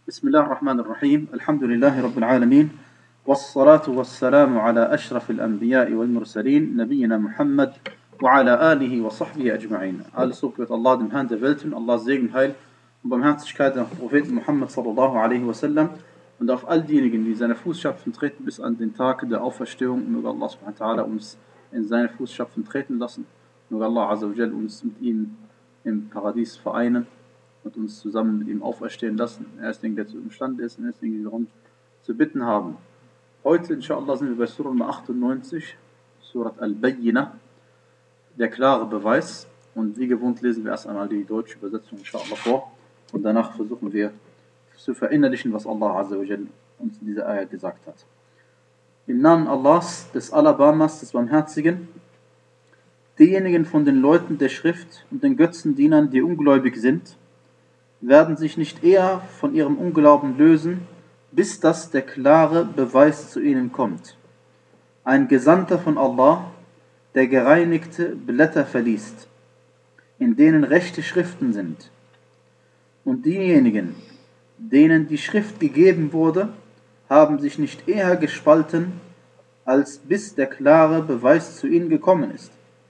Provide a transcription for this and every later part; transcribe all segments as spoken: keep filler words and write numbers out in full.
بسم الله الرحمن الرحيم الحمد لله رب العالمين والصلاة والسلام على أشرف الأنبياء والمرسلين نبينا Muhammad وعلى آله وصحبه أجمعين. Alles Lob wird Allah, dem Herrn der Welten, Allahs Segen, Heil und Barmherzigkeit auf den Propheten Muhammad sallallahu alaihi wasallam und auf all diejenigen, die seine Fußstapfen treten bis an den Tag der Auferstehung. Möge Allah subhanahu wa ta'ala uns in seine Fußstapfen treten lassen. Möge Allah azza wa jal uns mit ihm im Paradies vereinen und uns zusammen mit ihm auferstehen lassen. Er ist derjenige, der zu imstande ist, und er ist derjenige, der darum zu bitten haben. Heute, inshallah, sind wir bei Surah Nummer achtundneunzig, Surat Al-Bayyinah, der klare Beweis. Und wie gewohnt lesen wir erst einmal die deutsche Übersetzung, inshallah, vor. Und danach versuchen wir zu verinnerlichen, was Allah azza wa jal uns in dieser Ayah gesagt hat. Im Namen Allahs, des Alabamas, des Barmherzigen, diejenigen von den Leuten der Schrift und den Götzendienern, die ungläubig sind, werden sich nicht eher von ihrem Unglauben lösen, bis dass der klare Beweis zu ihnen kommt. Ein Gesandter von Allah, der gereinigte Blätter verliest, in denen rechte Schriften sind. Und diejenigen, denen die Schrift gegeben wurde, haben sich nicht eher gespalten, als bis der klare Beweis zu ihnen gekommen ist.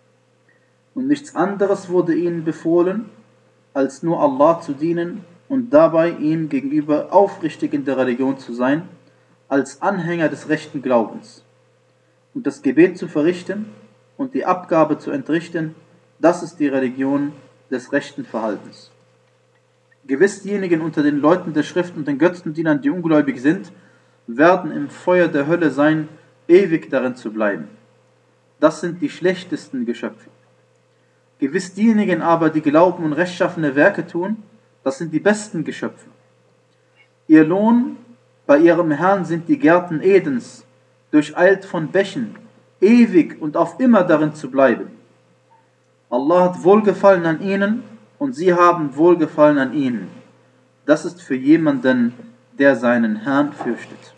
Und nichts anderes wurde ihnen befohlen, als nur Allah zu dienen und dabei ihm gegenüber aufrichtig in der Religion zu sein, als Anhänger des rechten Glaubens. Und das Gebet zu verrichten und die Abgabe zu entrichten, das ist die Religion des rechten Verhaltens. Gewiss diejenigen unter den Leuten der Schrift und den Götzendienern, die ungläubig sind, werden im Feuer der Hölle sein, ewig darin zu bleiben. Das sind die schlechtesten Geschöpfe. Gewiss diejenigen aber, die glauben und rechtschaffene Werke tun, das sind die besten Geschöpfe. Ihr Lohn bei ihrem Herrn sind die Gärten Edens, durcheilt von Bächen, ewig und auf immer darin zu bleiben. Allah hat Wohlgefallen an ihnen und sie haben Wohlgefallen an ihnen. Das ist für jemanden, der seinen Herrn fürchtet.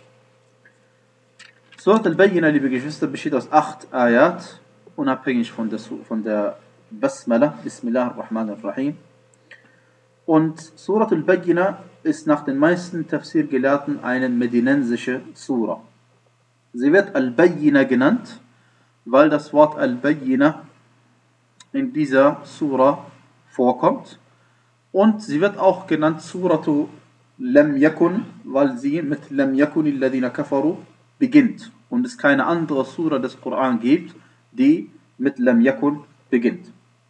Surat Al-Bayyinah, liebe Geschwister, besteht aus acht Ayat, unabhängig von der, von der Basmala, Bismillah ar-Rahman ar-Rahim. Und Surat Al-Bayyinah ist nach den meisten Tafsir-Gelehrten eine medinensische Sura. Sie wird Al-Bayyinah genannt, weil das Wort Al-Bayyinah in dieser Sura vorkommt. Und sie wird auch genannt Suratu Lam Yakun, weil sie mit Lam Yakun alladhina kafaru beginnt. Und es keine andere Sura des Koran gibt, die mit Lam Yakun beginnt.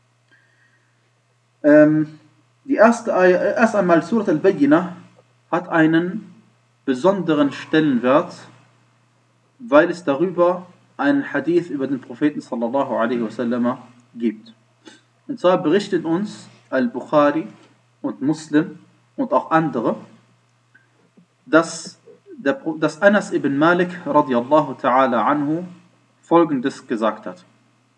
Ähm, die erste Ayah, erst einmal Surat Al-Bayyinah hat einen besonderen Stellenwert, weil es darüber einen Hadith über den Propheten sallallahu alaihi wasallam gibt. Und zwar berichtet uns Al-Bukhari und Muslim und auch andere, dass, der, dass Anas ibn Malik radiallahu ta'ala anhu folgendes gesagt hat.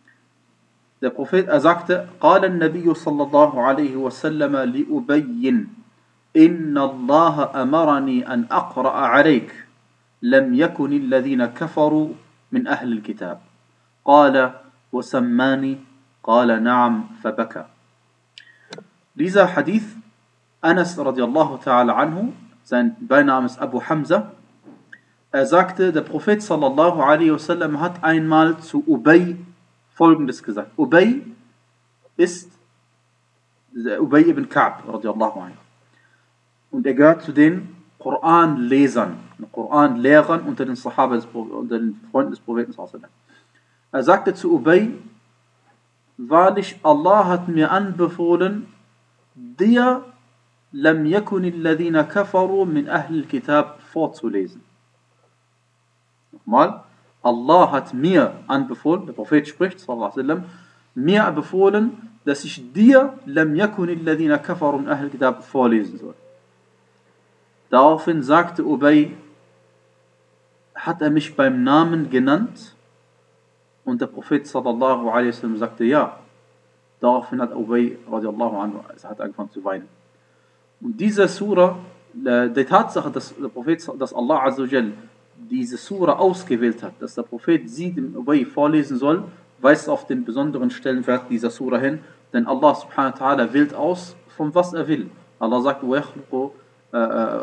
Der Prophet, er sagte, قال النبي صلى الله عليه وسلم لأبي إن الله أمرني أن أقرأ عليك لم يكن الذين كفروا من أهل الكتاب قال وسماني قال نعم فبكى. Dieser Hadith, Anas radiallahu ta'ala anhu, sein Beiname ist Abu Hamza, er sagte, der Prophet sallallahu alaihi wasallam hat einmal zu Ubay Folgendes gesagt. Ubay ist Ubay ibn Ka'b radiallahu anhu. Und er gehört zu den Koranlesern, Koranlehrern unter den Sahaba, unter den Freunden des Propheten. Er sagte zu Ubay, wahrlich, Allah hat mir anbefohlen, dir lam yakuni alladhina kafaru min ahli al-Kitab vorzulesen. Nochmal. Allah hat mir anbefohlen, der Prophet spricht, sallallahu alaihi wasallam, mir befohlen, dass ich dir lam yakun alladhina kafaru min ahli al-Kitab vorlesen soll. Daraufhin sagte Ubay, hat er mich beim Namen genannt? Und der Prophet sallallahu alaihi wasallam sagte ja. Daraufhin hat Ubay radiallahu anhu hat angefangen zu weinen. Und diese Sura, die Tatsache, dass der Prophet, dass Allah azza wa jal diese Sura ausgewählt hat, dass der Prophet sie dem Ubay vorlesen soll, weist auf den besonderen Stellenwert dieser Sura hin, denn Allah subhanahu wa ta'ala wählt aus, von was er will. Allah sagt, وَيَخْلُقُ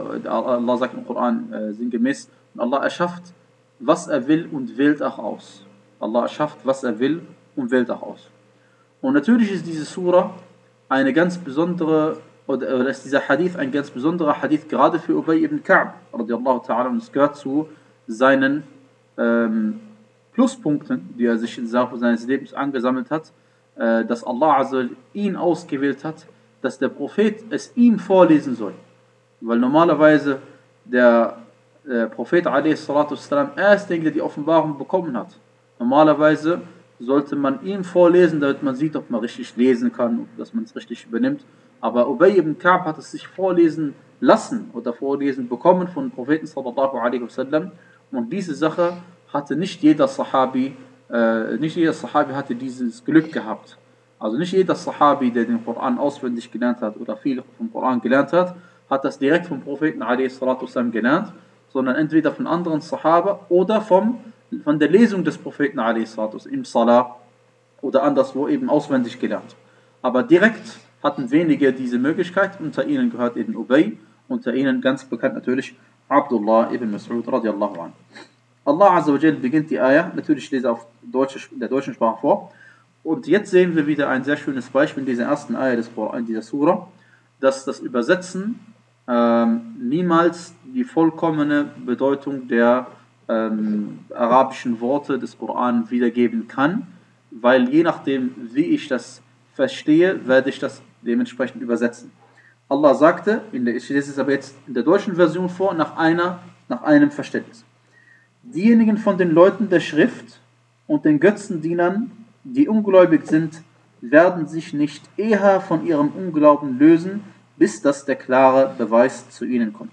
Allah sagt im Koran äh, sinngemäß, Allah erschafft, was er will und wählt auch aus. Allah erschafft, was er will und wählt auch aus. Und natürlich ist diese Sura eine ganz besondere, oder, oder ist dieser Hadith ein ganz besonderer Hadith, gerade für Ubay ibn Ka'b, radiallahu ta'ala, und es gehört zu seinen ähm, Pluspunkten, die er sich im Laufe seines Lebens angesammelt hat, äh, dass Allah also ihn ausgewählt hat, dass der Prophet es ihm vorlesen soll. Weil normalerweise der äh, Prophet a s. erst die Offenbarung bekommen hat. Normalerweise sollte man ihm vorlesen, damit man sieht, ob man richtig lesen kann, dass man es richtig übernimmt. Aber Ubay ibn Ka'b hat es sich vorlesen lassen oder vorlesen bekommen von Propheten sallallahu alaihi wasallam. Und diese Sache hatte nicht jeder Sahabi, äh, nicht jeder Sahabi hatte dieses Glück gehabt. Also nicht jeder Sahabi, der den Koran auswendig gelernt hat oder viel vom Koran gelernt hat, hat das direkt vom Propheten a s. gelernt, sondern entweder von anderen Sahaba oder vom, von der Lesung des Propheten a s. im Salah oder anderswo eben auswendig gelernt. Aber direkt hatten wenige diese Möglichkeit, unter ihnen gehört eben Ubay, unter ihnen ganz bekannt natürlich Abdullah ibn Mas'ud radiallahu anhu. Allah Azza wa Jal beginnt die Ayah, natürlich lese auf deutsche, der deutschen Sprache vor. Und jetzt sehen wir wieder ein sehr schönes Beispiel in dieser ersten Ayah des Koran, dieser Surah, dass das Übersetzen ähm, niemals die vollkommene Bedeutung der ähm, arabischen Worte des Koran wiedergeben kann, weil je nachdem, wie ich das verstehe, werde ich das dementsprechend übersetzen. Allah sagte, in der, ich lese es aber jetzt in der deutschen Version vor, nach, einer, nach einem Verständnis. Diejenigen von den Leuten der Schrift und den Götzendienern, die ungläubig sind, werden sich nicht eher von ihrem Unglauben lösen, bis dass der klare Beweis zu ihnen kommt.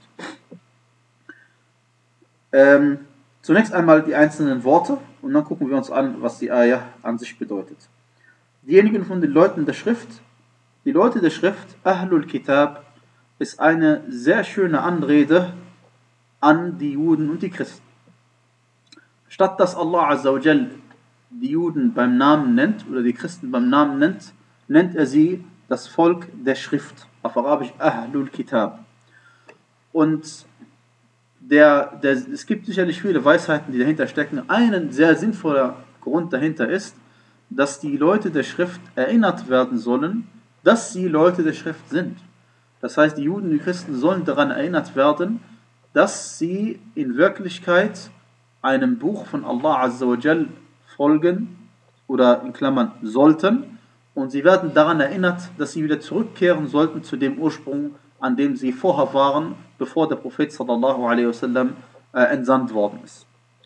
Ähm, zunächst einmal die einzelnen Worte und dann gucken wir uns an, was die Ayah an sich bedeutet. Diejenigen von den Leuten der Schrift, die Leute der Schrift, Ahlul Kitab, ist eine sehr schöne Anrede an die Juden und die Christen. Statt dass Allah Azza wa Jal die Juden beim Namen nennt oder die Christen beim Namen nennt, nennt er sie das Volk der Schrift, auf Arabisch Ahlul Kitab. Und der, der, es gibt sicherlich viele Weisheiten, die dahinter stecken. Ein sehr sinnvoller Grund dahinter ist, dass die Leute der Schrift erinnert werden sollen, dass sie Leute der Schrift sind. Das heißt, die Juden und die Christen sollen daran erinnert werden, dass sie in Wirklichkeit einem Buch von Allah Azza wa Jal folgen oder in Klammern sollten, und sie werden daran erinnert, dass sie wieder zurückkehren sollten zu dem Ursprung, an dem sie vorher waren, bevor der Prophet sallallahu alaihi wasallam äh, entsandt worden ist.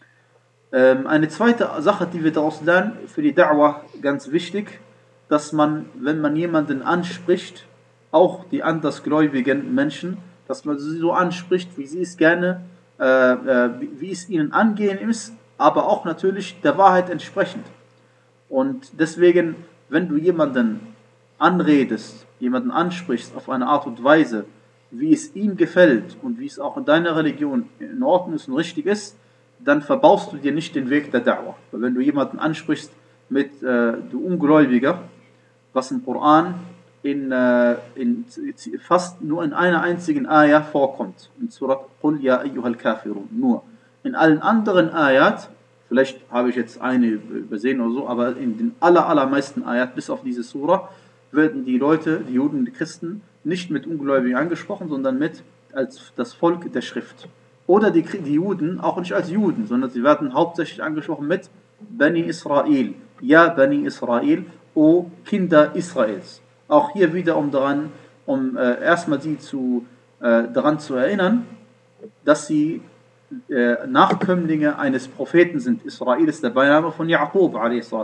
Ähm, eine zweite Sache, die wir daraus lernen, für die Da'wah ganz wichtig, dass man, wenn man jemanden anspricht, auch die andersgläubigen Menschen, dass man sie so anspricht, wie sie es gerne, äh, äh, wie, wie es ihnen angehen ist, aber auch natürlich der Wahrheit entsprechend. Und deswegen, wenn du jemanden anredest, jemanden ansprichst auf eine Art und Weise, wie es ihm gefällt und wie es auch in deiner Religion in Ordnung ist und richtig ist, dann verbaust du dir nicht den Weg der Da'wah. Weil wenn du jemanden ansprichst mit äh, du Ungläubiger, was im Koran in, äh, in fast nur in einer einzigen Ayah vorkommt, in Surat Qul ya ayyuhal kafirun, nur. In allen anderen Ayat, vielleicht habe ich jetzt eine übersehen oder so, aber in den aller, allermeisten Ayat, bis auf diese Surah, werden die Leute, die Juden und die Christen, nicht mit Ungläubigen angesprochen, sondern mit als das Volk der Schrift. Oder die, die Juden auch nicht als Juden, sondern sie werden hauptsächlich angesprochen mit Bani Israel. Ja, Bani Israel, o Kinder Israels. Auch hier wieder, um daran, um äh, erstmal sie zu, äh, daran zu erinnern, dass sie äh, Nachkömmlinge eines Propheten sind. Israel ist der Beiname von Jaqub, a s.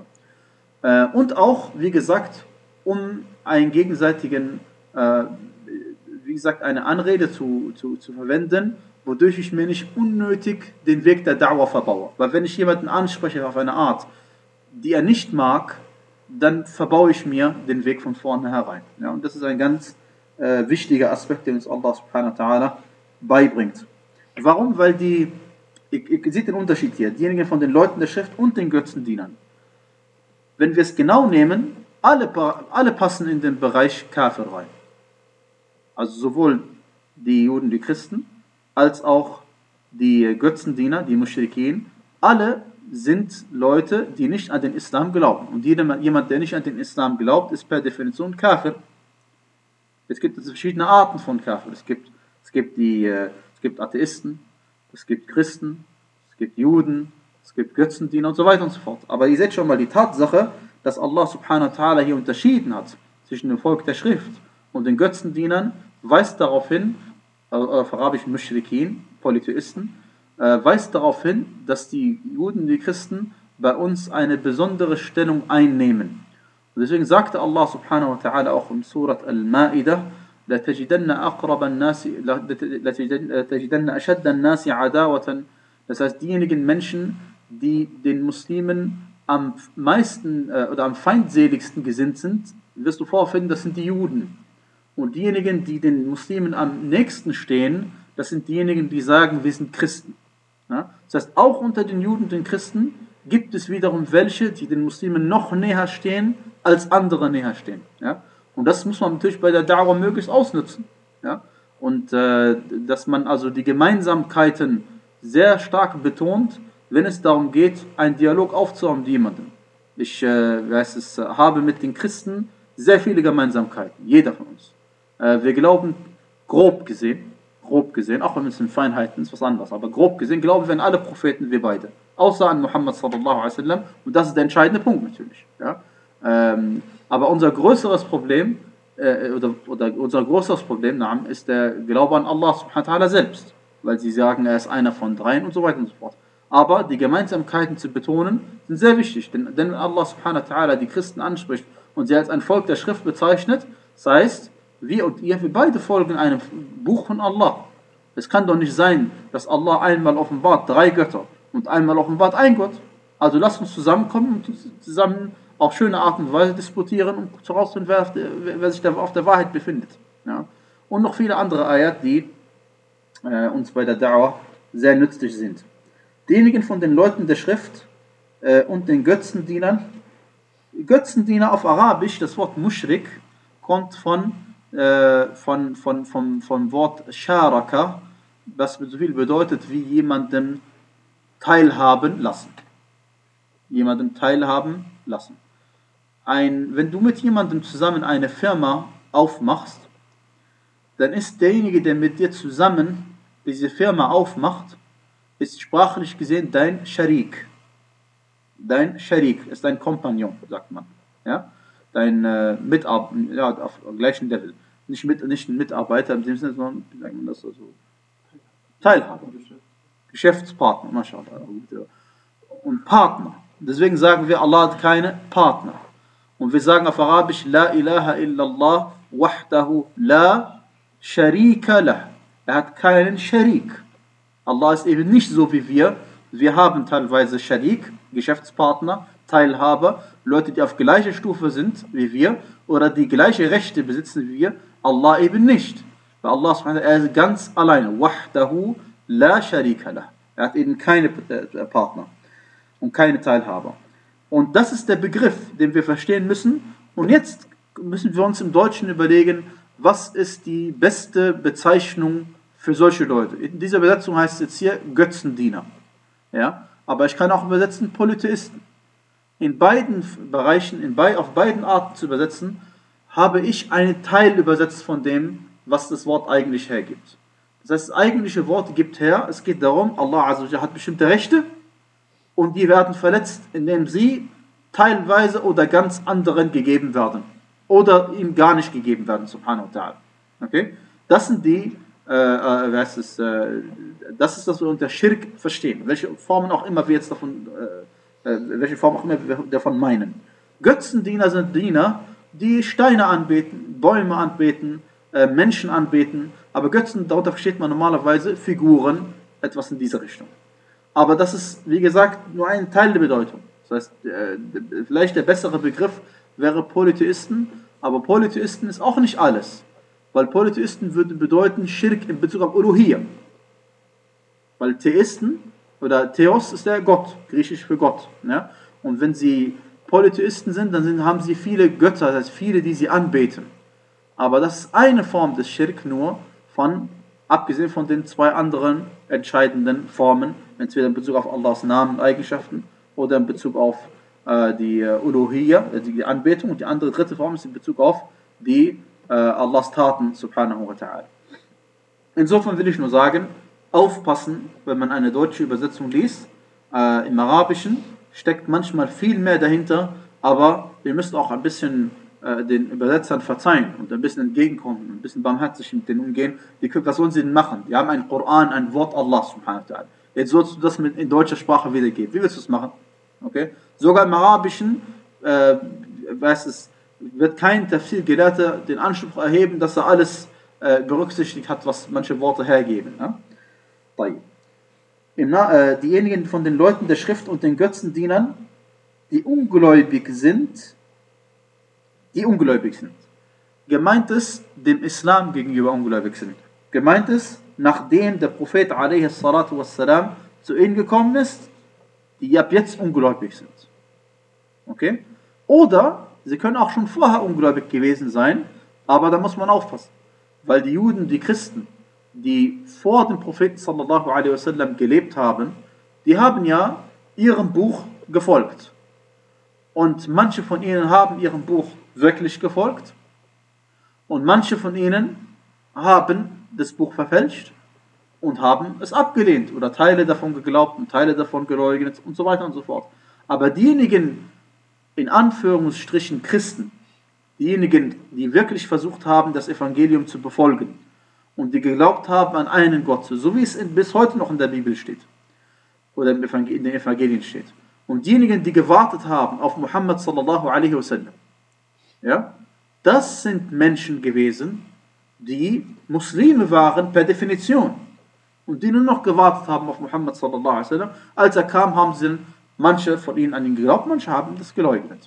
Äh, und auch, wie gesagt, um einen gegenseitigen, äh, wie gesagt, eine Anrede zu, zu, zu verwenden, wodurch ich mir nicht unnötig den Weg der Da'wah verbaue. Weil wenn ich jemanden anspreche auf eine Art, die er nicht mag, dann verbaue ich mir den Weg von vornherein. Ja, und das ist ein ganz äh, wichtiger Aspekt, den uns Allah subhanahu wa ta'ala beibringt. Warum? Weil die, ihr, ihr seht den Unterschied hier, diejenigen von den Leuten der Schrift und den Götzendienern. Wenn wir es genau nehmen, alle, alle passen in den Bereich Kafir rein. Also sowohl die Juden, die Christen, als auch die Götzendiener, die Muschrikin, alle sind Leute, die nicht an den Islam glauben. Und jemand, der nicht an den Islam glaubt, ist per Definition Kafir. Es gibt verschiedene Arten von Kafir. Es gibt, es gibt, die, es gibt Atheisten, es gibt Christen, es gibt Juden, es gibt Götzendiener und so weiter und so fort. Aber ihr seht schon mal die Tatsache, dass Allah subhanahu wa ta'ala hier unterschieden hat zwischen dem Volk der Schrift und den Götzendienern, weist darauf hin, äh, auf arabischen Muschrikin, Polytheisten, äh, weist darauf hin, dass die Juden, die Christen bei uns eine besondere Stellung einnehmen. Und deswegen sagte Allah subhanahu wa ta'ala auch im Surat Al-Ma'idah, لَتَجِدَنَّ أَقْرَبَ النَّاسِ لَتَجِدَنَّ أَشَدَّ النَّاسِ عَدَاوَةً. Das heißt, diejenigen Menschen, die den Muslimen am meisten äh, oder am feindseligsten gesinnt sind, wirst du vorfinden, das sind die Juden. Und diejenigen, die den Muslimen am nächsten stehen, das sind diejenigen, die sagen, wir sind Christen. Ja? Das heißt, auch unter den Juden und den Christen gibt es wiederum welche, die den Muslimen noch näher stehen, als andere näher stehen. Ja? Und das muss man natürlich bei der Da'wah möglichst ausnutzen. Ja? Und äh, dass man also die Gemeinsamkeiten sehr stark betont, wenn es darum geht, einen Dialog aufzuhaben mit jemandem. Ich äh, weiß es, habe mit den Christen sehr viele Gemeinsamkeiten, jeder von uns. Äh, wir glauben, grob gesehen, grob gesehen, auch wenn es in Feinheiten ist, was anderes, aber grob gesehen glauben wir an alle Propheten, wir beide. Außer an Muhammad sallallahu alaihi wasallam, und das ist der entscheidende Punkt natürlich. Ja? Ähm, aber unser größeres Problem, äh, oder, oder unser größeres Problem nahm, ist der Glaube an Allah subhanahu wa ta'ala selbst, weil sie sagen, er ist einer von dreien und so weiter und so fort. Aber die Gemeinsamkeiten zu betonen, sind sehr wichtig, denn, denn Allah subhanahu wa ta'ala die Christen anspricht und sie als ein Volk der Schrift bezeichnet, das heißt, wir und ihr, wir beide folgen einem Buch von Allah. Es kann doch nicht sein, dass Allah einmal offenbart drei Götter und einmal offenbart ein Gott. Also lasst uns zusammenkommen und zusammen auf schöne Art und Weise disputieren und herausfinden, wer, wer, wer sich da auf der Wahrheit befindet. Ja? Und noch viele andere Ayat, die äh, uns bei der Da'wah sehr nützlich sind. Diejenigen von den Leuten der Schrift äh, und den Götzendienern, Götzendiener auf Arabisch, das Wort Mushrik, kommt von, äh, von, von, von, vom Wort Sharaka, was so viel bedeutet wie jemanden teilhaben lassen. Jemanden teilhaben lassen. Ein, wenn du mit jemandem zusammen eine Firma aufmachst, dann ist derjenige, der mit dir zusammen diese Firma aufmacht, ist sprachlich gesehen dein Sharik. Dein Sharik ist dein Kompagnon, sagt man. Ja? Dein äh, Mitarbeiter, ja, auf gleichem Level. Nicht, mit, nicht ein Mitarbeiter, in dem Sinne, sondern, wie sagt man das so? Teilhaber. Geschäftspartner, mashallah. Und Partner. Deswegen sagen wir, Allah hat keine Partner. Und wir sagen auf Arabisch, La ilaha illallah wahdahu la sharika lah. Er hat keinen Sharik. Allah ist eben nicht so wie wir. Wir haben teilweise Sharik, Geschäftspartner, Teilhaber, Leute, die auf gleicher Stufe sind wie wir oder die gleiche Rechte besitzen wie wir. Allah eben nicht. Weil Allah subhanahu wa ta'ala, er ist ganz alleine. Wahdahu la sharika lah. Er hat eben keine Partner und keine Teilhaber. Und das ist der Begriff, den wir verstehen müssen. Und jetzt müssen wir uns im Deutschen überlegen, was ist die beste Bezeichnung für solche Leute. In dieser Übersetzung heißt es jetzt hier Götzendiener. Ja? Aber ich kann auch übersetzen Polytheisten. In beiden Bereichen, in be- auf beiden Arten zu übersetzen, habe ich einen Teil übersetzt von dem, was das Wort eigentlich hergibt. Das heißt, das eigentliche Wort gibt her, es geht darum, Allah Azza wa Jalla hat bestimmte Rechte und die werden verletzt, indem sie teilweise oder ganz anderen gegeben werden. Oder ihm gar nicht gegeben werden, subhanahu wa ta'ala. Okay? Das sind die, äh, äh, was ist, äh, das ist, was wir unter Schirk verstehen. Welche Formen auch immer wir jetzt davon, äh, äh, welche Form auch immer wir davon meinen. Götzendiener sind Diener, die Steine anbeten, Bäume anbeten, äh, Menschen anbeten, aber Götzen, darunter versteht man normalerweise Figuren, etwas in diese Richtung. Aber das ist, wie gesagt, nur ein Teil der Bedeutung. Das heißt, äh, vielleicht der bessere Begriff wäre Polytheisten, aber Polytheisten ist auch nicht alles. Weil Polytheisten würde bedeuten Schirk in Bezug auf Uluhiyya. Weil Theisten, oder Theos ist der Gott, griechisch für Gott. Ja? Und wenn sie Polytheisten sind, dann sind, haben sie viele Götter, das heißt viele, die sie anbeten. Aber das ist eine Form des Schirk nur von abgesehen von den zwei anderen entscheidenden Formen, entweder in Bezug auf Allahs Namen und Eigenschaften oder in Bezug auf äh, die äh, Uluhiyya, die Anbetung, und die andere dritte Form ist in Bezug auf die äh, Allahs Taten, subhanahu wa ta'ala. Insofern will ich nur sagen, aufpassen, wenn man eine deutsche Übersetzung liest, äh, im Arabischen steckt manchmal viel mehr dahinter, aber wir müssen auch ein bisschen äh, den Übersetzern verzeihen und ein bisschen entgegenkommen, ein bisschen barmherzig mit denen umgehen. Die, was sollen sie denn machen? Die haben einen Koran, ein Wort Allah subhanahu wa ta'ala. Jetzt sollst du das mit, in deutscher Sprache wiedergeben. Wie willst du es machen? Okay? Sogar im Arabischen äh, weiß es, wird kein Tafsir-Gelehrter den Anspruch erheben, dass er alles äh, berücksichtigt hat, was manche Worte hergeben. Ja? Im, äh, diejenigen von den Leuten der Schrift und den Götzendienern, die ungläubig sind, die ungläubig sind. Gemeint ist, dem Islam gegenüber ungläubig sind. Gemeint ist, nachdem der Prophet alaihi salatu wassalam zu ihnen gekommen ist, die ab jetzt ungläubig sind. Okay? Oder sie können auch schon vorher ungläubig gewesen sein, aber da muss man aufpassen. Weil die Juden, die Christen, die vor dem Propheten sallallahu alaihi wasallam gelebt haben, die haben ja ihrem Buch gefolgt. Und manche von ihnen haben ihrem Buch wirklich gefolgt und manche von ihnen haben das Buch verfälscht und haben es abgelehnt oder Teile davon geglaubt und Teile davon geleugnet und so weiter und so fort. Aber diejenigen, in Anführungsstrichen Christen, diejenigen, die wirklich versucht haben, das Evangelium zu befolgen und die geglaubt haben an einen Gott, so wie es in, bis heute noch in der Bibel steht oder in den Evangelien steht, und diejenigen, die gewartet haben auf Muhammad sallallahu alaihi wasallam, ja, das sind Menschen gewesen, die Muslime waren per Definition und die nur noch gewartet haben auf Muhammad sallallahu alaihi wasallam. Als er kam, haben sie manche von ihnen an ihn geglaubt, manche haben das geleugnet.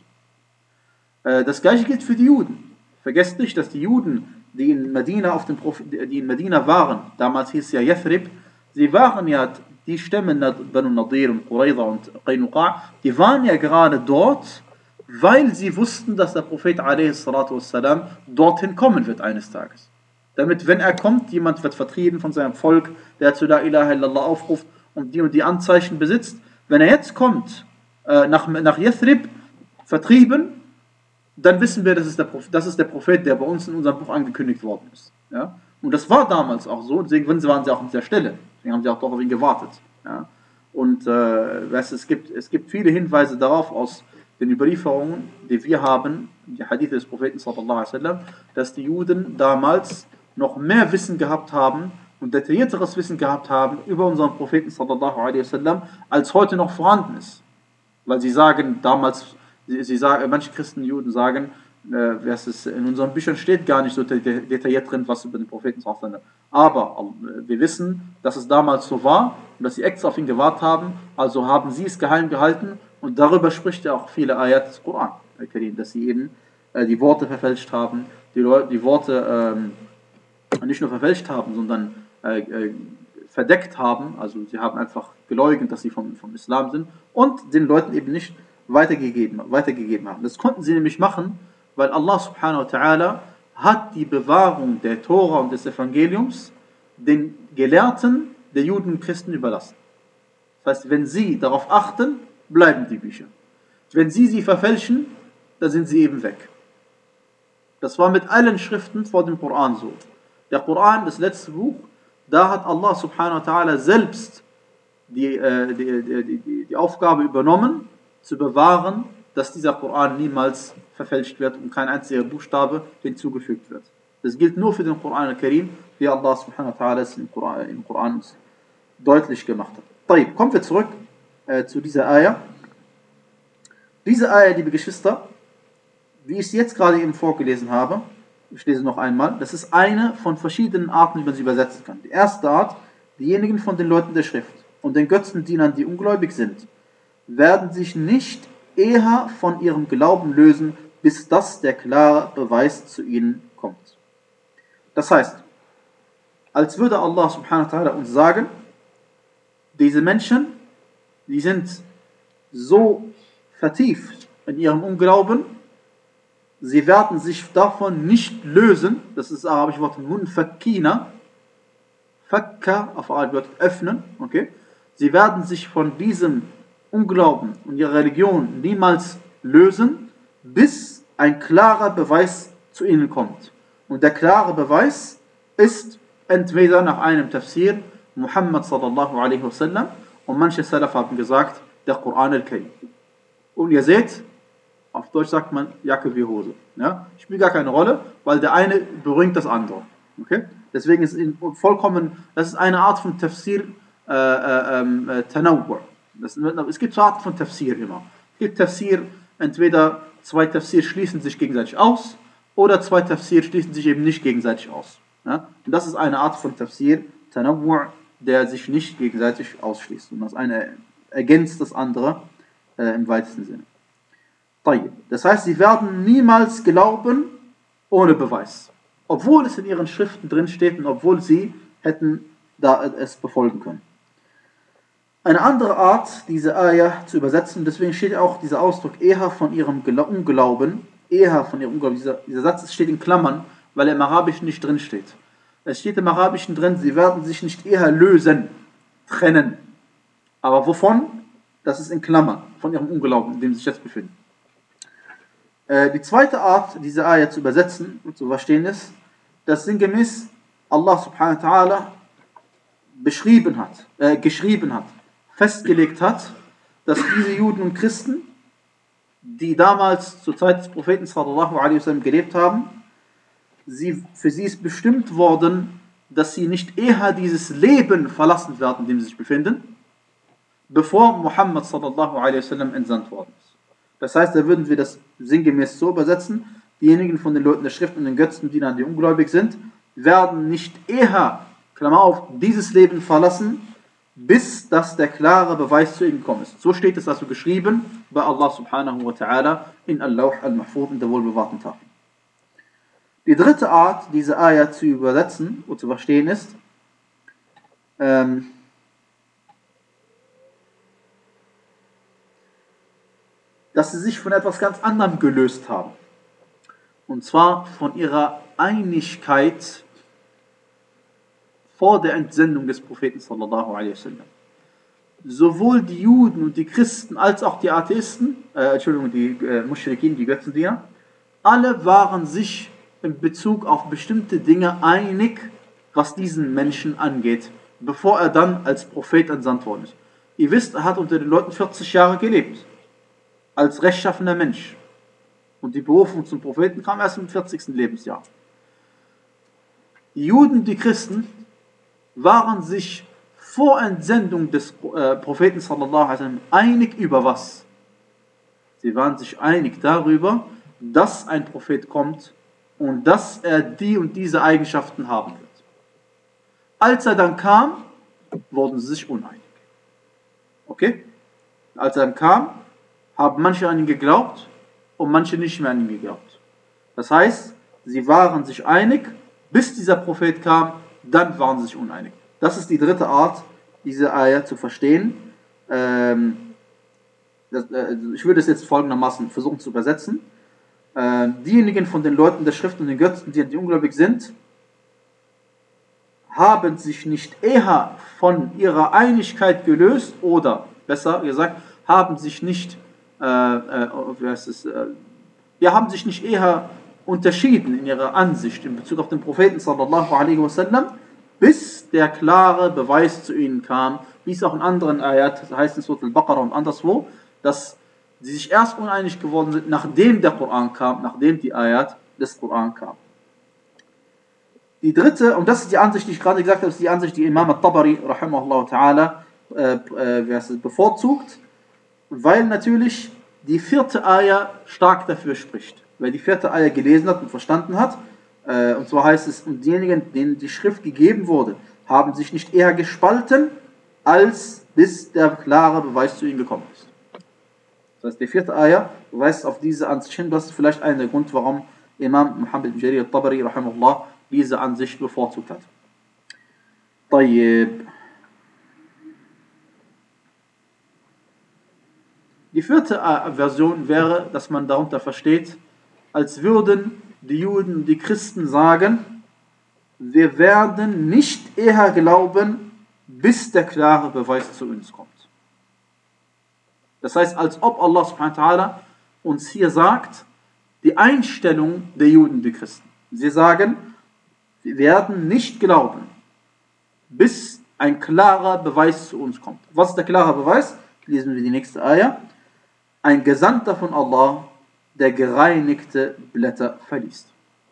Das gleiche gilt für die Juden. Vergesst nicht, dass die Juden, die in Medina, auf dem Proph- die in Medina waren, damals hieß es ja Yathrib, sie waren ja die Stämme Banu Nadir und Qurayza und Qaynuqa, die waren ja gerade dort, weil sie wussten, dass der Prophet a.s. dorthin kommen wird eines Tages. Damit, wenn er kommt, jemand wird vertrieben von seinem Volk, der zu La ilaha illallah aufruft und die und die Anzeichen besitzt. Wenn er jetzt kommt, äh, nach, nach Yathrib, vertrieben, dann wissen wir, das ist, der Prophet, das ist der Prophet, der bei uns in unserem Buch angekündigt worden ist. Ja? Und das war damals auch so, deswegen waren sie auch an dieser Stelle. Deswegen haben sie auch doch auf ihn gewartet. Ja? Und äh, weißt, es, gibt, es gibt viele Hinweise darauf aus den Überlieferungen, die wir haben, die Hadith des Propheten sallallahu alaihi wasallam, dass die Juden damals noch mehr Wissen gehabt haben und detaillierteres Wissen gehabt haben über unseren Propheten sallallahu alaihi wasallam, als heute noch vorhanden ist. Weil sie sagen damals, sie, sie sagen, manche Christen, Juden sagen, äh, was es in unseren Büchern steht gar nicht so detailliert drin, was über den Propheten sallallahu alaihi wasallam. Aber äh, wir wissen, dass es damals so war und dass sie extra auf ihn gewartet haben, also haben sie es geheim gehalten. Und darüber spricht ja auch viele Ayat des Koran, dass sie eben äh, die Worte verfälscht haben, die, Leute, die Worte ähm, nicht nur verfälscht haben, sondern äh, äh, verdeckt haben, also sie haben einfach geleugnet, dass sie vom, vom Islam sind und den Leuten eben nicht weitergegeben, weitergegeben haben. Das konnten sie nämlich machen, weil Allah subhanahu wa ta'ala hat die Bewahrung der Tora und des Evangeliums den Gelehrten der Juden und Christen überlassen. Das heißt, wenn sie darauf achten, bleiben die Bücher. Wenn sie sie verfälschen, dann sind sie eben weg. Das war mit allen Schriften vor dem Koran so. Der Koran, das letzte Buch, da hat Allah subhanahu wa ta'ala selbst die, äh, die, die, die, die Aufgabe übernommen, zu bewahren, dass dieser Koran niemals verfälscht wird und kein einziger Buchstabe hinzugefügt wird. Das gilt nur für den Koran al-Karim, wie Allah subhanahu wa ta'ala es im Koran, im Koran deutlich gemacht hat. طيب, kommen wir zurück äh, zu dieser Ayah. Diese Ayah, liebe Geschwister, wie ich es jetzt gerade eben vorgelesen habe, ich lese noch einmal, das ist eine von verschiedenen Arten, wie man sie übersetzen kann. Die erste Art, diejenigen von den Leuten der Schrift und den Götzendienern, die ungläubig sind, werden sich nicht eher von ihrem Glauben lösen, bis das der klare Beweis zu ihnen kommt. Das heißt, als würde Allah subhanahu wa ta'ala uns sagen, diese Menschen, die sind so vertieft in ihrem Unglauben, sie werden sich davon nicht lösen, das ist das arabische Wort munfakina, Fakka auf Arabisch bedeutet öffnen, okay? Sie werden sich von diesem Unglauben und ihrer Religion niemals lösen, bis ein klarer Beweis zu ihnen kommt. Und der klare Beweis ist entweder nach einem Tafsir Muhammad sallallahu alaihi wasallam und manche Salaf haben gesagt, der Koran al-Karim. Und ihr seht, auf Deutsch sagt man Jacke wie Hose. Ja? Spielt gar keine Rolle, weil der eine berührt das andere. Okay? Deswegen ist es vollkommen, das ist eine Art von Tafsir, äh, äh, äh, Tanawwur. Es gibt zwei Arten von Tafsir immer. Es gibt Tafsir, entweder zwei Tafsir schließen sich gegenseitig aus, oder zwei Tafsir schließen sich eben nicht gegenseitig aus. Ja? Und das ist eine Art von Tafsir, Tanawwur, der sich nicht gegenseitig ausschließt. Und das eine ergänzt das andere äh, im weitesten Sinne. Das heißt, sie werden niemals glauben ohne Beweis. Obwohl es in ihren Schriften drin steht und obwohl sie hätten da es befolgen können. Eine andere Art, diese Ayah zu übersetzen, deswegen steht auch dieser Ausdruck eher von ihrem Unglauben, eher von ihrem Unglauben, dieser, dieser Satz steht in Klammern, weil er im Arabischen nicht drin steht. Es steht im Arabischen drin, sie werden sich nicht eher lösen, trennen. Aber wovon? Das ist in Klammern, von ihrem Unglauben, in dem sie sich jetzt befinden. Die zweite Art, diese Ayah zu übersetzen und zu verstehen ist, dass sinngemäß Allah subhanahu wa ta'ala beschrieben hat, äh, geschrieben hat, festgelegt hat, dass diese Juden und Christen, die damals zur Zeit des Propheten sallallahu alaihi wasallam gelebt haben, sie, für sie ist bestimmt worden, dass sie nicht eher dieses Leben verlassen werden, in dem sie sich befinden, bevor Muhammad sallallahu alaihi wasallam entsandt worden ist. Das heißt, da würden wir das sinngemäß so übersetzen, diejenigen von den Leuten der Schrift und den Götzendienern, die ungläubig sind, werden nicht eher, Klammer auf, dieses Leben verlassen, bis dass der klare Beweis zu ihnen gekommen ist. So steht es also geschrieben bei Allah subhanahu wa ta'ala in Al-Lawh al-Mahfuz, in der wohlbewahrten Tafel. Die dritte Art, diese Ayah zu übersetzen und zu verstehen ist, ähm, dass sie sich von etwas ganz anderem gelöst haben. Und zwar von ihrer Einigkeit vor der Entsendung des Propheten sallallahu alaihi wasallam. Sowohl die Juden und die Christen als auch die Atheisten, äh, Entschuldigung, die äh, Muschrikin, die Götzendiener, alle waren sich in Bezug auf bestimmte Dinge einig, was diesen Menschen angeht, bevor er dann als Prophet entsandt worden ist. Ihr wisst, er hat unter den Leuten vierzig Jahre gelebt. Als rechtschaffener Mensch. Und die Berufung zum Propheten kam erst im vierzigsten Lebensjahr. Die Juden, die Christen, waren sich vor Entsendung des äh, Propheten sallallahu alaihi wasallam einig über was? Sie waren sich einig darüber, dass ein Prophet kommt und dass er die und diese Eigenschaften haben wird. Als er dann kam, wurden sie sich uneinig. Okay? Als er dann kam, haben manche an ihn geglaubt und manche nicht mehr an ihn geglaubt. Das heißt, sie waren sich einig, bis dieser Prophet kam, dann waren sie sich uneinig. Das ist die dritte Art, diese Ayah zu verstehen. Ähm, das, äh, ich würde es jetzt folgendermaßen versuchen zu übersetzen. Äh, diejenigen von den Leuten der Schrift und den Götzen, die, die ungläubig sind, haben sich nicht eher von ihrer Einigkeit gelöst oder, besser gesagt, haben sich nicht Äh, äh, wie heißt es, äh, wir haben sich nicht eher unterschieden in ihrer Ansicht in Bezug auf den Propheten sallallahu alaihi wasallam, bis der klare Beweis zu ihnen kam, wie es auch in anderen Ayat, das heißt in Surah Al-Baqarah und anderswo, dass sie sich erst uneinig geworden sind, nachdem der Koran kam, nachdem die Ayat des Koran kam. Die dritte, und das ist die Ansicht, die ich gerade gesagt habe, ist die Ansicht, die Imam al-Tabari rahimahullah ta'ala äh, äh, wie heißt es, bevorzugt, weil natürlich die vierte Ayah stark dafür spricht. Wer die vierte Ayah gelesen hat und verstanden hat, äh, und zwar heißt es, und diejenigen, denen die Schrift gegeben wurde, haben sich nicht eher gespalten, als bis der klare Beweis zu ihnen gekommen ist. Das heißt, die vierte Ayah weist auf diese Ansicht hin, das ist vielleicht einer der Grund, warum Imam Muhammad ibn Jarir al-Tabari rahimahullah diese Ansicht bevorzugt hat. طيب. Die vierte Version wäre, dass man darunter versteht, als würden die Juden und die Christen sagen, wir werden nicht nicht eher glauben, bis der klare Beweis zu uns kommt. Das heißt, als ob Allah subhanahu wa ta'ala uns hier sagt, die Einstellung der Juden, die Christen. Sie sagen, wir werden nicht glauben, bis ein klarer Beweis zu uns kommt. Was ist der klare Beweis? Lesen wir die nächste Ayah. Ein Gesandter von Allah, der gereinigte Blätter verliest.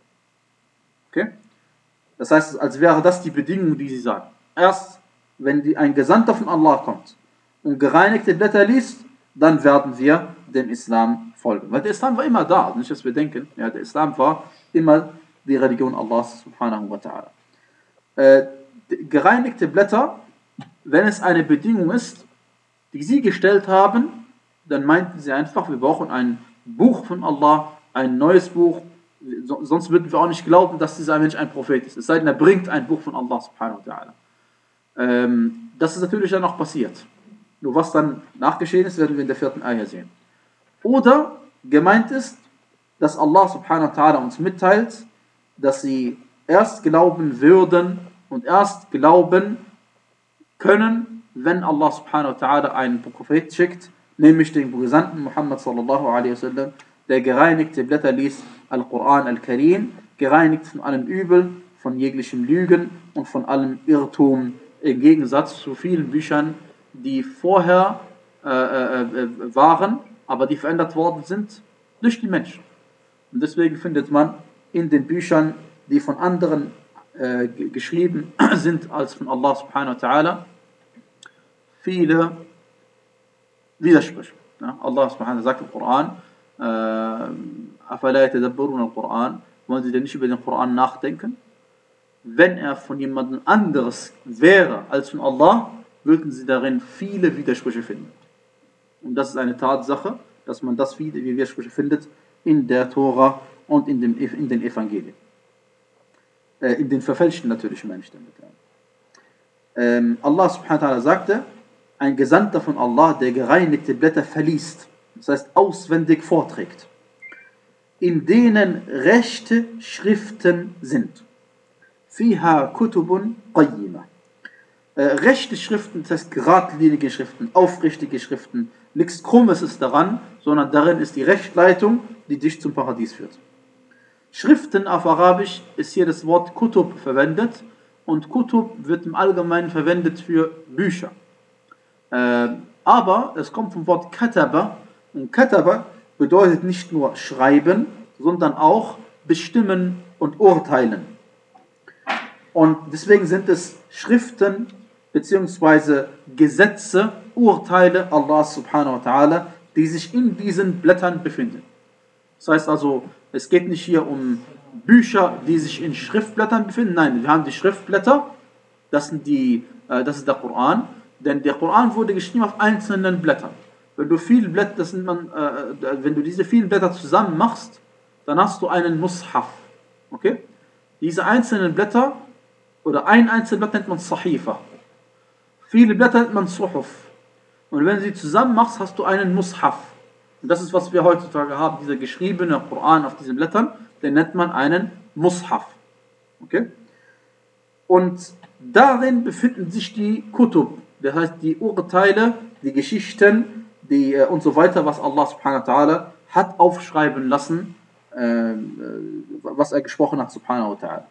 Okay? Das heißt, als wäre das die Bedingung, die sie sagen. Erst, wenn die, ein Gesandter von Allah kommt und gereinigte Blätter liest, dann werden wir dem Islam folgen. Weil der Islam war immer da, nicht, dass wir denken. Ja, der Islam war immer die Religion Allahs subhanahu wa ta'ala. Äh, gereinigte Blätter, wenn es eine Bedingung ist, die sie gestellt haben, dann meinten sie einfach, wir brauchen ein Buch von Allah, ein neues Buch, sonst würden wir auch nicht glauben, dass dieser Mensch ein Prophet ist. Es sei denn, er bringt ein Buch von Allah subhanahu wa ta'ala. Ähm, das ist natürlich dann auch passiert. Nur was dann nachgeschehen ist, werden wir in der vierten Ayah sehen. Oder gemeint ist, dass Allah subhanahu wa ta'ala uns mitteilt, dass sie erst glauben würden und erst glauben können, wenn Allah subhanahu wa ta'ala einen Prophet schickt, nämlich den Gesandten Muhammad sallallahu alaihi wasallam, der gereinigte Blätter liest, Al-Quran Al-Karim, gereinigt von allem Übel, von jeglichem Lügen und von allem Irrtum, im Gegensatz zu vielen Büchern, die vorher äh, äh, waren, aber die verändert worden sind durch die Menschen. Und deswegen findet man in den Büchern, die von anderen äh, geschrieben sind als von Allah subhanahu wa ta'ala, viele Widersprüche. Ja, Allah subhanahu wa ta'ala sagt im Koran, أَفَلَا يَتَدَبَّرُونَ الْقُرْآنَ, wollen sie denn nicht über den Koran nachdenken? Wenn er von jemandem anderes wäre als von Allah, würden sie darin viele Widersprüche finden. Und das ist eine Tatsache, dass man das viele Widersprüche findet in der Tora und in, dem, in den Evangelien. Äh, in den verfälschten natürlich, meine ich damit. Ähm, Allah subhanahu wa ta'ala sagte, ein Gesandter von Allah, der gereinigte Blätter verliest, das heißt auswendig vorträgt, in denen rechte Schriften sind. Fiha kutubun qayyima. Äh, rechte Schriften, das heißt geradlinige Schriften, aufrichtige Schriften, nichts Krummes ist daran, sondern darin ist die Rechtleitung, die dich zum Paradies führt. Schriften auf Arabisch ist hier das Wort Kutub verwendet und Kutub wird im Allgemeinen verwendet für Bücher. Äh, aber es kommt vom Wort Kataba und Kataba bedeutet nicht nur schreiben, sondern auch bestimmen und urteilen. Und deswegen sind es Schriften bzw. Gesetze, Urteile Allah subhanahu wa ta'ala, die sich in diesen Blättern befinden. Das heißt also, es geht nicht hier um Bücher, die sich in Schriftblättern befinden. Nein, wir haben die Schriftblätter, das, sind die, äh, das ist der Koran, denn der Koran wurde geschrieben auf einzelnen Blättern. Wenn du viele Blätter, das nennt man, äh, wenn du diese vielen Blätter zusammen machst, dann hast du einen Mushaf. Okay? Diese einzelnen Blätter, oder ein einzelnes Blatt nennt man Sahifa. Viele Blätter nennt man Suhuf. Und wenn du sie zusammen machst, hast du einen Mushaf. Und das ist, was wir heutzutage haben, dieser geschriebene Koran auf diesen Blättern, den nennt man einen Mushaf. Okay? Und darin befinden sich die Kutub, das heißt die Urteile, die Geschichten, die äh, und so weiter, was Allah subhanahu wa ta'ala hat aufschreiben lassen, äh, was er gesprochen hat subhanahu wa ta'ala.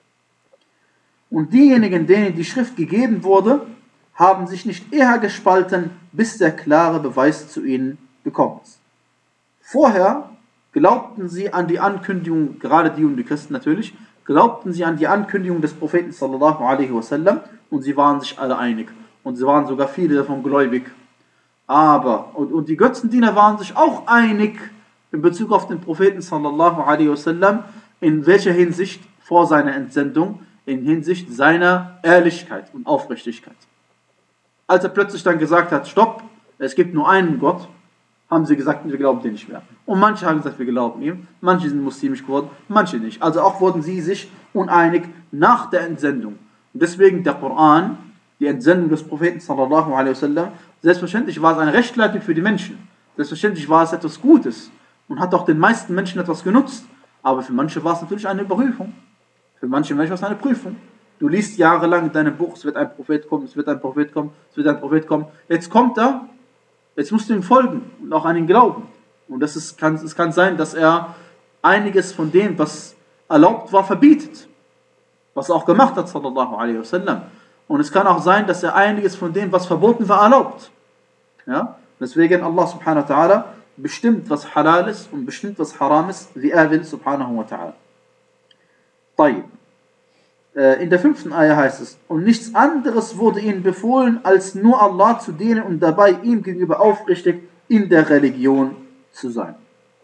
Und diejenigen, denen die Schrift gegeben wurde, haben sich nicht eher gespalten, bis der klare Beweis zu ihnen gekommen ist. Vorher glaubten sie an die Ankündigung, gerade die und die Christen natürlich, glaubten sie an die Ankündigung des Propheten sallallahu alaihi wasallam und sie waren sich alle einig. Und sie waren sogar viele davon gläubig. Aber, und, und die Götzendiener waren sich auch einig in Bezug auf den Propheten sallallahu alaihi wasallam, in welcher Hinsicht vor seiner Entsendung, in Hinsicht seiner Ehrlichkeit und Aufrichtigkeit. Als er plötzlich dann gesagt hat, stopp, es gibt nur einen Gott, haben sie gesagt, wir glauben den nicht mehr. Und manche haben gesagt, wir glauben ihm, manche sind muslimisch geworden, manche nicht. Also auch wurden sie sich uneinig nach der Entsendung. Und deswegen der Koran, die Entsendung des Propheten sallallahu alaihi wasallam, selbstverständlich war es eine Rechtleitung für die Menschen. Selbstverständlich war es etwas Gutes und hat auch den meisten Menschen etwas genutzt. Aber für manche war es natürlich eine Überprüfung. Für manche Menschen war es eine Prüfung. Du liest jahrelang in deinem Buch, es wird ein Prophet kommen, es wird ein Prophet kommen, es wird ein Prophet kommen. Jetzt kommt er, jetzt musst du ihm folgen und auch an ihn glauben. Und das ist, kann, es kann sein, dass er einiges von dem, was erlaubt war, verbietet. Was er auch gemacht hat, sallallahu alaihi wasallam. Und es kann auch sein, dass er einiges von dem, was verboten war, erlaubt. Ja? Deswegen Allah subhanahu wa ta'ala bestimmt, was halal ist und bestimmt, was haram ist, wie er will, subhanahu wa ta'ala. طيب. In der fünften Ayah heißt es, und nichts anderes wurde ihnen befohlen, als nur Allah zu dienen und dabei ihm gegenüber aufrichtig in der Religion zu sein.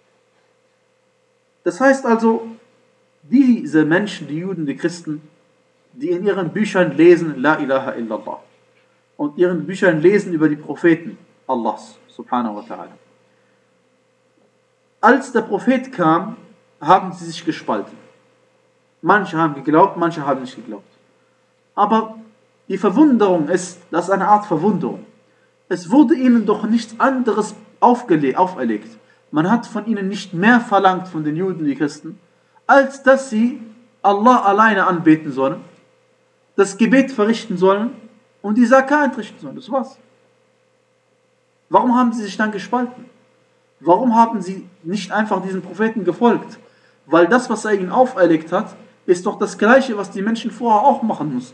Das heißt also, diese Menschen, die Juden, die Christen, die in ihren Büchern lesen, La ilaha illallah, und ihren Büchern lesen über die Propheten Allahs, subhanahu wa ta'ala. Als der Prophet kam, haben sie sich gespalten. Manche haben geglaubt, manche haben nicht geglaubt. Aber die Verwunderung ist, das ist eine Art Verwunderung. Es wurde ihnen doch nichts anderes aufgele- auferlegt. Man hat von ihnen nicht mehr verlangt, von den Juden, die Christen, als dass sie Allah alleine anbeten sollen, das Gebet verrichten sollen und die Zakah entrichten sollen. Das war's. Warum haben sie sich dann gespalten? Warum haben sie nicht einfach diesen Propheten gefolgt? Weil das, was er ihnen auferlegt hat, ist doch das Gleiche, was die Menschen vorher auch machen mussten.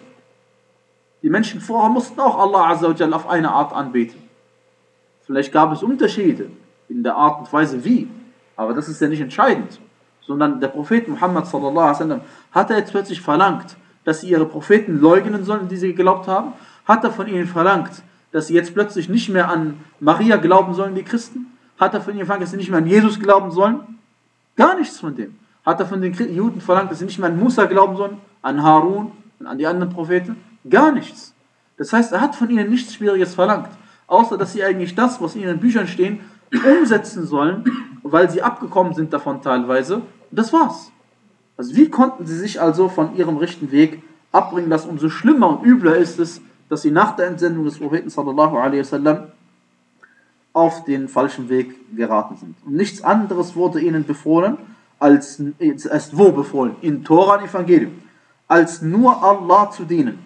Die Menschen vorher mussten auch Allah Azza wa Jalla auf eine Art anbeten. Vielleicht gab es Unterschiede in der Art und Weise wie, aber das ist ja nicht entscheidend. Sondern der Prophet Muhammad sallallahu alaihi wasallam hat er jetzt plötzlich verlangt, dass sie ihre Propheten leugnen sollen, die sie geglaubt haben? Hat er von ihnen verlangt, dass sie jetzt plötzlich nicht mehr an Maria glauben sollen, die Christen? Hat er von ihnen verlangt, dass sie nicht mehr an Jesus glauben sollen? Gar nichts von dem. Hat er von den Juden verlangt, dass sie nicht mehr an Musa glauben sollen, an Harun und an die anderen Propheten? Gar nichts. Das heißt, er hat von ihnen nichts Schwieriges verlangt, außer dass sie eigentlich das, was in ihren Büchern stehen, umsetzen sollen, weil sie abgekommen sind davon teilweise. Und das war's. Also wie konnten sie sich also von ihrem rechten Weg abbringen lassen? Umso schlimmer und übler ist es, dass sie nach der Entsendung des Propheten sallallahu alaihi wasallam auf den falschen Weg geraten sind. Und nichts anderes wurde ihnen befohlen, als, erst wo befohlen? In Tora und Evangelium. Als nur Allah zu dienen.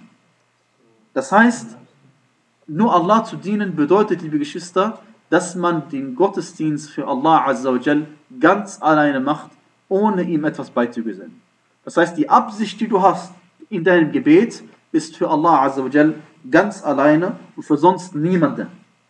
Das heißt, nur Allah zu dienen bedeutet, liebe Geschwister, dass man den Gottesdienst für Allah Azza wa Jal ganz alleine macht, ohne ihm etwas beizugesellen. Das heißt, die Absicht, die du hast in deinem Gebet, ist für Allah Azza wa Jal ganz alleine und für sonst niemanden.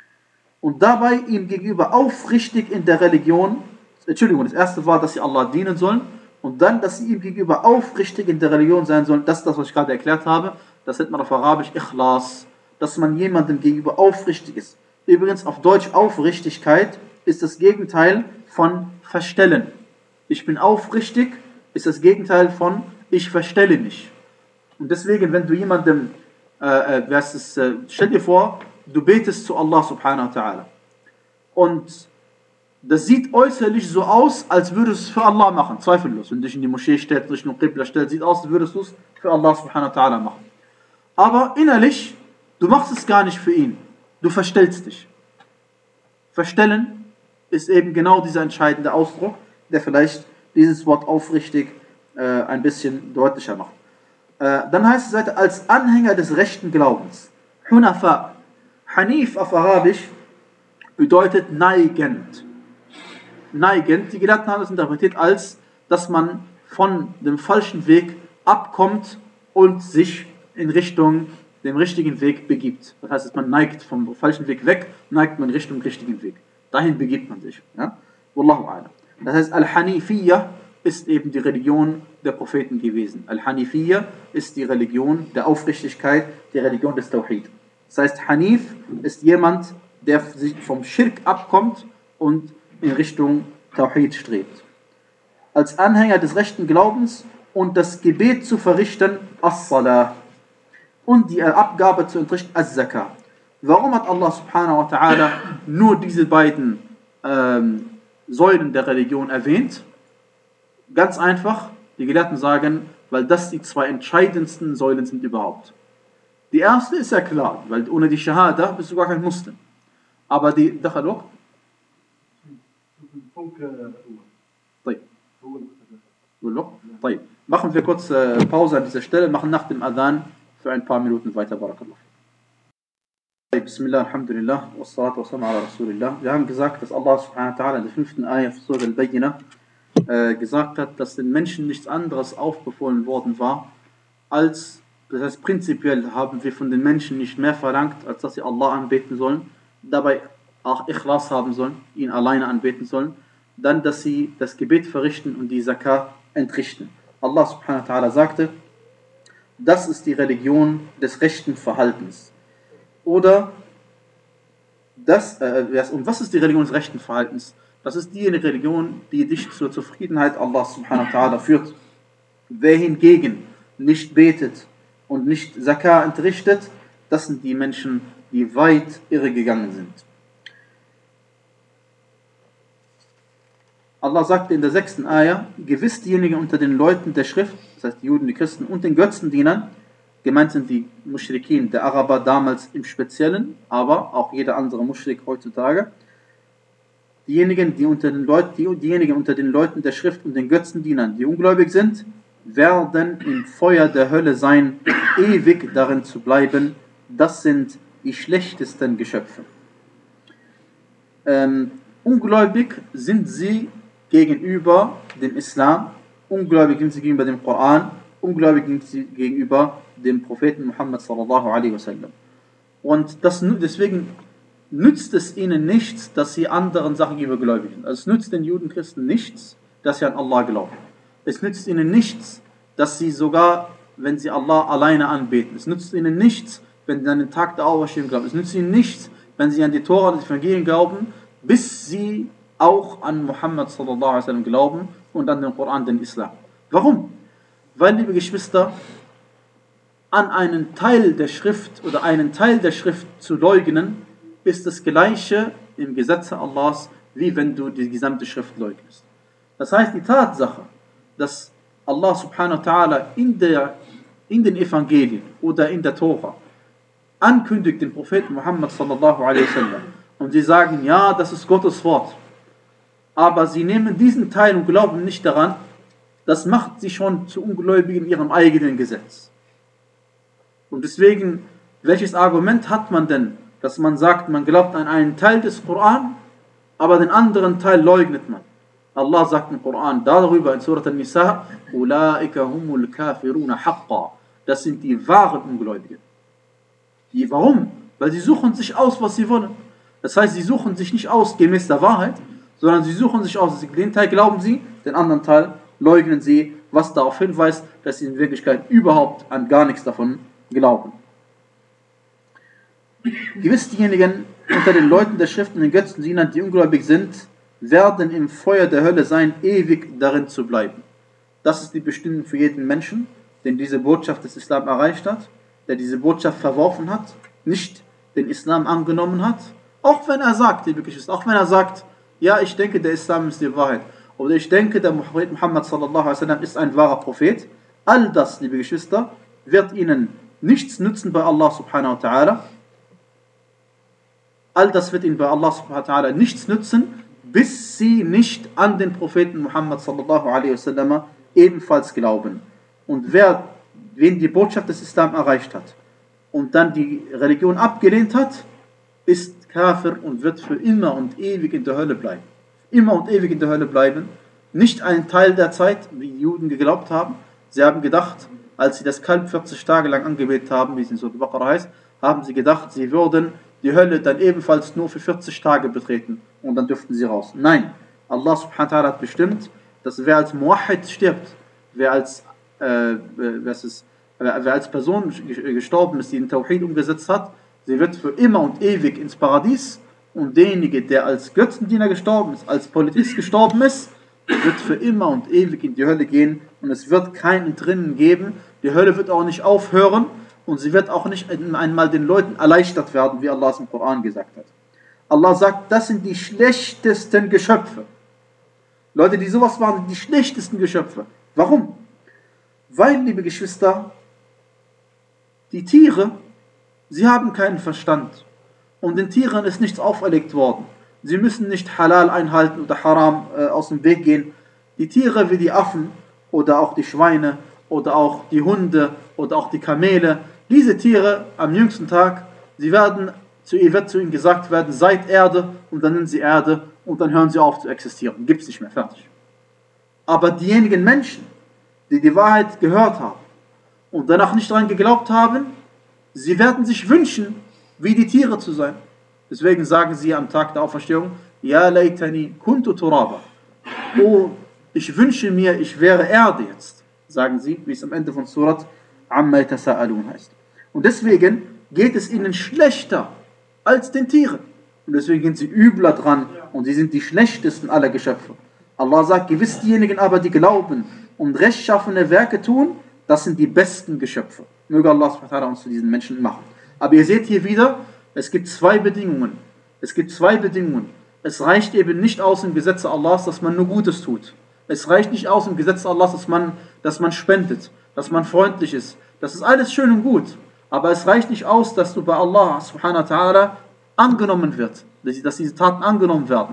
Und dabei ihm gegenüber aufrichtig in der Religion, Entschuldigung, das erste war, dass sie Allah dienen sollen und dann, dass sie ihm gegenüber aufrichtig in der Religion sein sollen. Das ist das, was ich gerade erklärt habe. Das nennt man auf Arabisch Ikhlas, dass man jemandem gegenüber aufrichtig ist. Übrigens auf Deutsch Aufrichtigkeit ist das Gegenteil von Verstellen. Ich bin aufrichtig ist das Gegenteil von ich verstelle mich. Und deswegen, wenn du jemandem, äh, äh, es, äh, stell dir vor, du betest zu Allah subhanahu wa ta'ala und das sieht äußerlich so aus, als würdest du es für Allah machen, zweifellos. Wenn du dich in die Moschee stellst, Richtung Qibla stellst, sieht aus, als würdest du es für Allah subhanahu wa ta'ala machen. Aber innerlich, du machst es gar nicht für ihn. Du verstellst dich. Verstellen ist eben genau dieser entscheidende Ausdruck, der vielleicht dieses Wort aufrichtig äh, ein bisschen deutlicher macht. Äh, dann heißt es weiter, als Anhänger des rechten Glaubens. Hunafa. Hanif auf Arabisch bedeutet neigend. Neigend, die Gelehrten haben es interpretiert als, dass man von dem falschen Weg abkommt und sich in Richtung dem richtigen Weg begibt. Das heißt, man neigt vom falschen Weg weg, neigt man Richtung richtigen Weg. Dahin begibt man sich. Ja? Wallahu a'lam. Das heißt, Al-Hanifiyya ist eben die Religion der Propheten gewesen. Al-Hanifiyya ist die Religion der Aufrichtigkeit, die Religion des Tawhid. Das heißt, Hanif ist jemand, der sich vom Schirk abkommt und in Richtung Tawhid strebt. Als Anhänger des rechten Glaubens und das Gebet zu verrichten, As-Salah, und die Abgabe zu entrichten, As-Zakah. Warum hat Allah subhanahu wa ta'ala nur diese beiden ähm, Säulen der Religion erwähnt? Ganz einfach, die Gelehrten sagen, weil das die zwei entscheidendsten Säulen sind überhaupt. Die erste ist ja klar, weil ohne die Shahada bist du gar kein Muslim. Aber die, دخلوا طيب طيب. Machen wir kurz äh, Pause an dieser Stelle, machen nach dem Adhan für ein paar Minuten weiter. Barakallah. Bismillah, Alhamdulillah, wassalatu wassalamu ala Rasulillah. Wir haben gesagt, dass Allah subhanahu wa ta'ala in der fünften Ayah von Surah Al-Bayyinah äh, gesagt hat, dass den Menschen nichts anderes aufbefohlen worden war, als, das heißt prinzipiell haben wir von den Menschen nicht mehr verlangt, als dass sie Allah anbeten sollen, dabei auch Ikhlas haben sollen, ihn alleine anbeten sollen, dann, dass sie das Gebet verrichten und die Zakah entrichten. Allah subhanahu wa ta'ala sagte, das ist die Religion des rechten Verhaltens. Oder, das, äh, und was ist die Religion des rechten Verhaltens? Das ist die Religion, die dich zur Zufriedenheit Allah subhanahu wa ta'ala führt. Wer hingegen nicht betet und nicht Zakah entrichtet, das sind die Menschen, die weit irregegangen sind. Allah sagte in der sechsten Ayah, gewiss diejenigen unter den Leuten der Schrift, das heißt die Juden, die Christen und den Götzendienern, gemeint sind die Muschrikin, der Araber damals im Speziellen, aber auch jeder andere Muschrik heutzutage, diejenigen, die unter den Leuten, die, diejenigen unter den Leuten der Schrift und den Götzendienern, die ungläubig sind, werden im Feuer der Hölle sein, ewig darin zu bleiben. Das sind die schlechtesten Geschöpfe. Ähm, ungläubig sind sie gegenüber dem Islam, ungläubig sind sie gegenüber dem Koran, ungläubig sind sie gegenüber dem Propheten Muhammad sallallahu alaihi wasallam. Und das, deswegen nützt es ihnen nichts, dass sie anderen Sachen gegenüber gläubig sind. Also es nützt den Juden, Christen nichts, dass sie an Allah glauben. Es nützt ihnen nichts, dass sie sogar, wenn sie Allah alleine anbeten. Es nützt ihnen nichts, wenn sie an den Tag der Auferstehung glauben. Es nützt ihnen nichts, wenn sie an die Tora und die Evangelien glauben, bis sie auch an Muhammad sallallahu alaihi wasallam glauben und an den Koran, den Islam. Warum? Weil, liebe Geschwister, an einen Teil der Schrift oder einen Teil der Schrift zu leugnen, ist das Gleiche im Gesetze Allahs, wie wenn du die gesamte Schrift leugnest. Das heißt, die Tatsache, dass Allah subhanahu wa ta'ala in, der, in den Evangelien oder in der Tora ankündigt den Propheten Muhammad sallallahu alaihi wasallam und sie sagen, ja, das ist Gottes Wort, aber sie nehmen diesen Teil und glauben nicht daran, das macht sie schon zu Ungläubigen in ihrem eigenen Gesetz. Und deswegen, welches Argument hat man denn, dass man sagt, man glaubt an einen Teil des Koran, aber den anderen Teil leugnet man? Allah sagt im Koran darüber in Surat An-Nisa, Ulaika humul kafiruna haqqa. Das sind die wahren Ungläubigen. Die, warum? Weil sie suchen sich aus, was sie wollen. Das heißt, sie suchen sich nicht aus gemäß der Wahrheit, sondern sie suchen sich aus, den Teil glauben sie, den anderen Teil leugnen sie, was darauf hinweist, dass sie in Wirklichkeit überhaupt an gar nichts davon glauben. Gewiss diejenigen unter den Leuten der Schrift und den Götzendienern, die ungläubig sind, werden im Feuer der Hölle sein, ewig darin zu bleiben. Das ist die Bestimmung für jeden Menschen, den diese Botschaft des Islam erreicht hat, der diese Botschaft verworfen hat, nicht den Islam angenommen hat, auch wenn er sagt, liebe Geschwister, auch wenn er sagt, ja, ich denke, der Islam ist die Wahrheit, oder ich denke, der Prophet Muhammad sallallahu alaihi wasallam ist ein wahrer Prophet, all das, liebe Geschwister, wird ihnen nichts nützen bei Allah subhanahu wa ta'ala. All das wird ihnen bei Allah subhanahu wa ta'ala nichts nützen, bis sie nicht an den Propheten Muhammad sallallahu alaihi wasallam ebenfalls glauben. Und wer, wen die Botschaft des Islam erreicht hat und dann die Religion abgelehnt hat, ist Kafir und wird für immer und ewig in der Hölle bleiben. Immer und ewig in der Hölle bleiben. Nicht einen Teil der Zeit, wie die Juden geglaubt haben. Sie haben gedacht, als sie das Kalb vierzig Tage lang angebetet haben, wie es in Surah Al-Baqarah heißt, haben sie gedacht, sie würden die Hölle dann ebenfalls nur für vierzig Tage betreten und dann dürften sie raus. Nein, Allah subhanahu wa ta'ala hat bestimmt, dass wer als Muwahhid stirbt, wer als, äh, wer, ist, wer als Person gestorben ist, die den Tawhid umgesetzt hat, sie wird für immer und ewig ins Paradies, und derjenige, der als Götzendiener gestorben ist, als Polytheist gestorben ist, wird für immer und ewig in die Hölle gehen und es wird kein Entrinnen geben. Die Hölle wird auch nicht aufhören und sie wird auch nicht einmal den Leuten erleichtert werden, wie Allah es im Koran gesagt hat. Allah sagt, das sind die schlechtesten Geschöpfe. Leute, die sowas waren, die schlechtesten Geschöpfe. Warum? Weil, liebe Geschwister, die Tiere, sie haben keinen Verstand. Und den Tieren ist nichts auferlegt worden. Sie müssen nicht Halal einhalten oder Haram äh, aus dem Weg gehen. Die Tiere wie die Affen oder auch die Schweine oder auch die Hunde oder auch die Kamele. Diese Tiere am jüngsten Tag, sie werden, zu ihr wird zu ihnen gesagt werden, seid Erde, und dann sind sie Erde und dann hören sie auf zu existieren. Gibt es nicht mehr, fertig. Aber diejenigen Menschen, die die Wahrheit gehört haben und danach nicht daran geglaubt haben, sie werden sich wünschen, wie die Tiere zu sein. Deswegen sagen sie am Tag der Auferstehung, Ja laytani kuntu turaba. Oh, ich wünsche mir, ich wäre Erde jetzt, sagen sie, wie es am Ende von Surat Amma yatasaalun heißt. Und deswegen geht es ihnen schlechter als den Tieren. Und deswegen sind sie übler dran und sie sind die schlechtesten aller Geschöpfe. Allah sagt, gewiss diejenigen aber, die glauben und rechtschaffene Werke tun, das sind die besten Geschöpfe. Möge Allah subhanahu wa ta'ala uns zu diesen Menschen machen. Aber ihr seht hier wieder, es gibt zwei Bedingungen. Es gibt zwei Bedingungen. Es reicht eben nicht aus im Gesetze Allahs, dass man nur Gutes tut. Es reicht nicht aus im Gesetze Allahs, dass man, dass man spendet, dass man freundlich ist. Das ist alles schön und gut. Aber es reicht nicht aus, dass du bei Allah subhanahu wa ta'ala angenommen wird, dass diese Taten angenommen werden.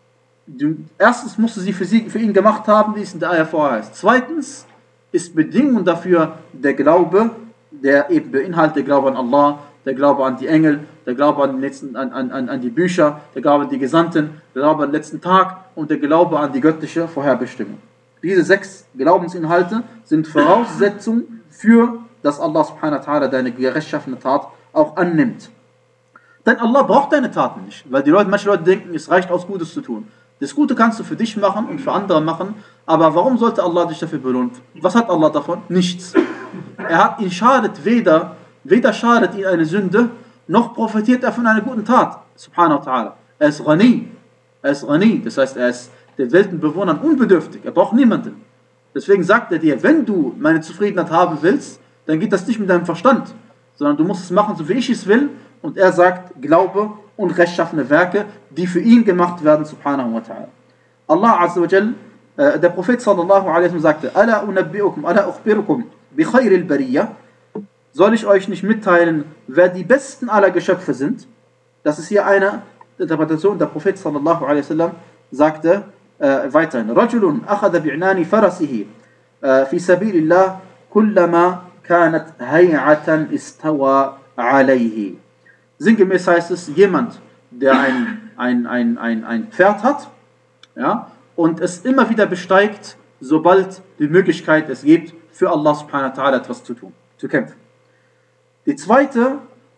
Du, erstens musst du sie für, sie für ihn gemacht haben, wie es in der Ayah vorher heißt. Zweitens ist Bedingung dafür der Glaube, der eben beinhaltet der Glaube an Allah, der Glaube an die Engel, der Glaube an, den letzten, an, an, an die Bücher, der Glaube an die Gesandten, der Glaube an den letzten Tag und der Glaube an die göttliche Vorherbestimmung. Diese sechs Glaubensinhalte sind Voraussetzung für, dass Allah subhanahu wa ta'ala deine rechtschaffene Tat auch annimmt. Denn Allah braucht deine Taten nicht, weil die Leute, manche Leute denken, es reicht aus, Gutes zu tun. Das Gute kannst du für dich machen und für andere machen, aber warum sollte Allah dich dafür belohnen? Was hat Allah davon? Nichts. Er hat ihn schadet weder, weder schadet ihn eine Sünde, noch profitiert er von einer guten Tat. Subhanahu wa ta'ala. Er ist Ghani. Er ist Ghani. Das heißt, er ist den Weltenbewohnern unbedürftig. Er braucht niemanden. Deswegen sagt er dir, wenn du meine Zufriedenheit haben willst, dann geht das nicht mit deinem Verstand, sondern du musst es machen, so wie ich es will. Und er sagt, Glaube und rechtschaffene Werke, die für ihn gemacht werden, subhanahu wa ta'ala. Allah azza wa jal, äh, der Prophet sallallahu alaihi wasallam sagte, Ala unabbi'ukum, ala ukhbirukum, bi khayril bariyah. Soll ich euch nicht mitteilen, wer die besten aller Geschöpfe sind? Das ist hier eine Interpretation. Der Prophet sallallahu alaihi wasallam sagte äh, weiterhin, Rajulun akhadha bi'nani farasihi äh, fi sabilillah kullama kanat hay'atan istawa alayhi. Sinngemäß heißt es, jemand, der ein, ein, ein, ein, ein Pferd hat, ja, und es immer wieder besteigt, sobald die Möglichkeit es gibt, für Allah subhanahu wa ta'ala etwas zu tun, zu kämpfen. Die zweite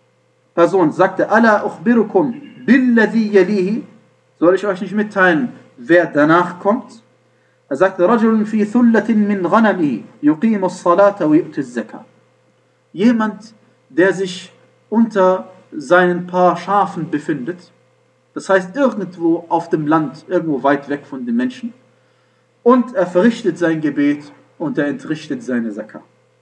Person sagte, Ala ukhbirukum billadhi yalihi, soll ich euch nicht mitteilen, wer danach kommt? Er sagte, Rajulun fi thullatin min ghanamihi, yuqimu as-salata wa yu'ti az-zakah. Jemand, der sich unter seinen paar Schafen befindet, das heißt irgendwo auf dem Land, irgendwo weit weg von den Menschen, und er verrichtet sein Gebet und er entrichtet seine Zakah.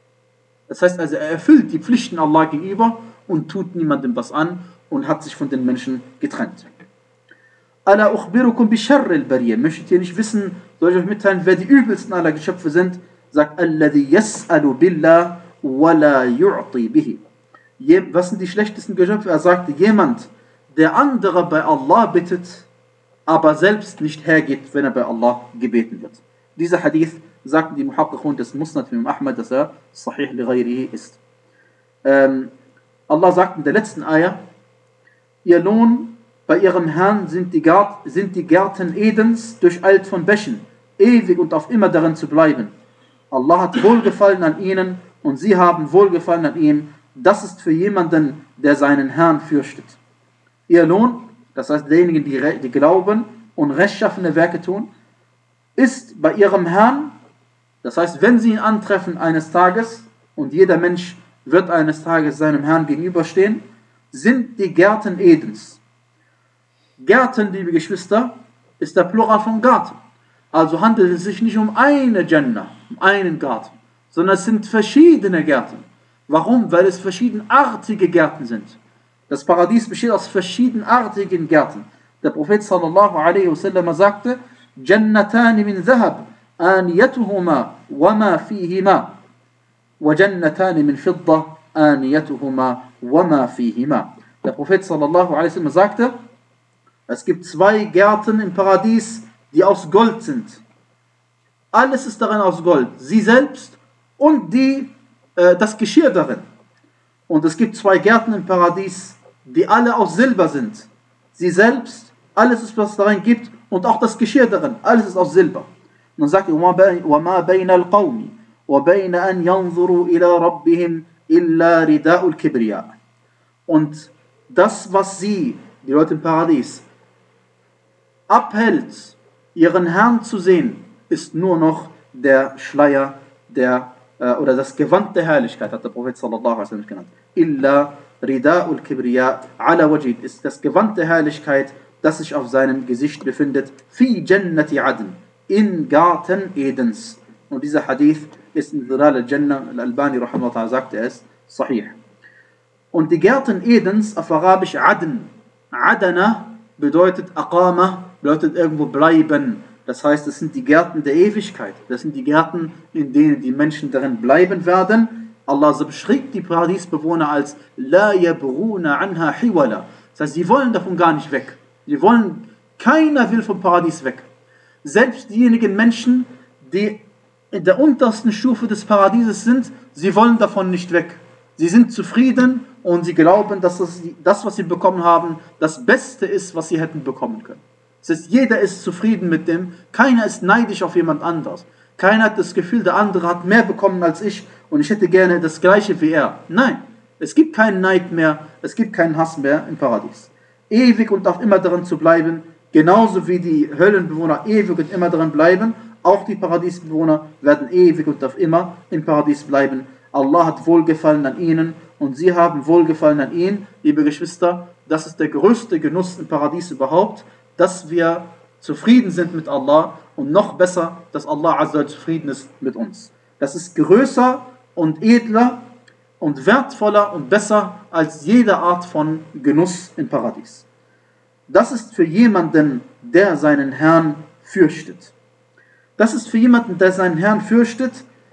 Das heißt also, er erfüllt die Pflichten Allah gegenüber und tut niemandem was an und hat sich von den Menschen getrennt. Ala ukhbirukum bi sharril bariyah. Möchtet ihr nicht wissen, soll ich euch mitteilen, wer die übelsten aller Geschöpfe sind? Sagt, alladhi yas'alu billah wa la yu'ti bihi. Was sind die schlechtesten Geschöpfe? Er sagte, jemand, der andere bei Allah bittet, aber selbst nicht hergeht, wenn er bei Allah gebeten wird. Dieser Hadith sagten die Muhaqqiqun des Musnad von Ahmad, dass er Sahih li ghayrihi ist. Ähm, Allah sagt in der letzten Ayah, ihr Lohn bei ihrem Herrn sind die, Gart, sind die Gärten Edens durcheilt von Bächen, ewig und auf immer darin zu bleiben. Allah hat Wohlgefallen an ihnen und sie haben Wohlgefallen an ihm. Das ist für jemanden, der seinen Herrn fürchtet. Ihr Lohn, das heißt diejenigen, die, die glauben und rechtschaffene Werke tun, ist bei ihrem Herrn, das heißt, wenn sie ihn antreffen eines Tages, und jeder Mensch wird eines Tages seinem Herrn gegenüberstehen, sind die Gärten Edens. Gärten, liebe Geschwister, ist der Plural von Garten. Also handelt es sich nicht um eine Jannah, um einen Garten, sondern es sind verschiedene Gärten. Warum? Weil es verschiedenartige Gärten sind. Das Paradies besteht aus verschiedenartigen Gärten. Der Prophet sallallahu alaihi wasallam sagte, Jannatani min dhahab, aniyatuhuma wa ma fihima, wa jannatani min fidda, aniyatuhuma wa ma fihima. Der Prophet sallallahu alaihi wasallam sagte, es gibt zwei Gärten im Paradies, die aus Gold sind. alles ist darin aus Gold. Sie selbst und die, äh, das Geschirr darin. Und es gibt zwei Gärten im Paradies, die alle aus Silber sind. Sie selbst, alles, was es darin gibt, und auch das Geschirr darin, alles ist aus Silber. Und dann sagt er, وَمَا بَيْنَ الْقَوْمِ وَبَيْنَ أَنْ يَنْظُرُوا إِلَى رَبِّهِمْ إِلَّا رِدَاءُ الْكِبْرِيَاءِ. Und das, was sie, die Leute im Paradies, abhält, ihren Herrn zu sehen, ist nur noch der Schleier der, äh, oder das Gewand der Herrlichkeit, hat der Prophet sallallahu alaihi wasallam genannt. Illa rida'ul kibriya ala wajid, ist das Gewand der Herrlichkeit, das sich auf seinem Gesicht befindet, fi jannati adn, in Garten Edens. Und dieser Hadith ist in Dhilal al-Jannah, al-Albani rahimahullah sagt, er ist sahih. Und die Gärten Edens auf Arabisch Adn. Adana bedeutet Aqama, bedeutet irgendwo bleiben. Das heißt, es sind die Gärten der Ewigkeit. Das sind die Gärten, in denen die Menschen darin bleiben werden. Allah beschreibt die Paradiesbewohner als La yabruna anha hiwala. Das heißt, sie wollen davon gar nicht weg. Sie wollen, keiner will vom Paradies weg. Selbst diejenigen Menschen, die in der untersten Stufe des Paradieses sind, sie wollen davon nicht weg. Sie sind zufrieden und sie glauben, dass das, das, was sie bekommen haben, das Beste ist, was sie hätten bekommen können. Das heißt, jeder ist zufrieden mit dem, keiner ist neidisch auf jemand anderes. Keiner hat das Gefühl, der andere hat mehr bekommen als ich und ich hätte gerne das Gleiche wie er. Nein, es gibt keinen Neid mehr, es gibt keinen Hass mehr im Paradies. Ewig und auf immer darin zu bleiben, genauso wie die Höllenbewohner ewig und immer darin bleiben, auch die Paradiesbewohner werden ewig und auf immer im Paradies bleiben. Allah hat Wohlgefallen an ihnen und sie haben Wohlgefallen an ihn. Liebe Geschwister, das ist der größte Genuss im Paradies überhaupt, dass wir zufrieden sind mit Allah und noch besser, dass Allah Azza wa zufrieden ist mit uns. Das ist größer und edler und wertvoller und besser als jede Art von Genuss im Paradies. Das ist für jemanden, der seinen Herrn fürchtet. Das ist für jemanden, der seinen Herrn fürchtet.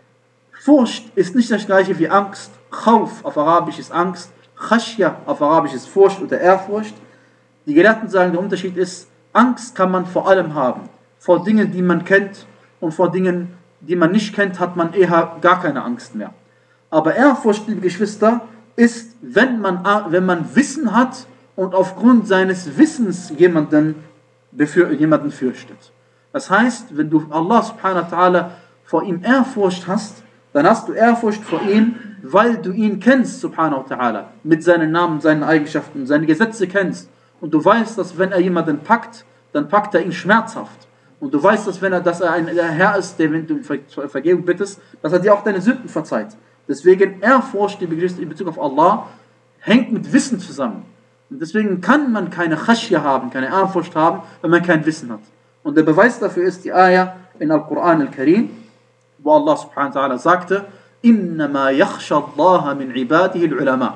Furcht ist nicht das gleiche wie Angst. Khawf auf Arabisch ist Angst. Khashya auf Arabisch ist Furcht oder Ehrfurcht. Die Gelehrten sagen, der Unterschied ist, Angst kann man vor allem haben. Vor Dingen, die man kennt, und vor Dingen, die man nicht kennt, hat man eher gar keine Angst mehr. Aber Ehrfurcht, liebe Geschwister, ist, wenn man, wenn man Wissen hat und aufgrund seines Wissens jemanden, jemanden fürchtet. Das heißt, wenn du Allah subhanahu wa ta'ala vor ihm Ehrfurcht hast, dann hast du Ehrfurcht vor ihm, weil du ihn kennst, subhanahu wa ta'ala, mit seinen Namen, seinen Eigenschaften, seine Gesetze kennst. Und du weißt, dass wenn er jemanden packt, dann packt er ihn schmerzhaft. Und du weißt, dass wenn er, dass er ein Herr ist, der, wenn du Vergebung bittest, dass er dir auch deine Sünden verzeiht. Deswegen Ehrfurcht, die in Bezug auf Allah, hängt mit Wissen zusammen. Und deswegen kann man keine Khashya haben, keine Ehrfurcht haben, wenn man kein Wissen hat. Und der Beweis dafür ist die Ayah in Al-Quran Al-Karim, wo Allah subhanahu wa ta'ala sagte, إِنَّمَا يَخْشَى اللَّهَ مِنْ عِبَادِهِ الْعُلَمَاء.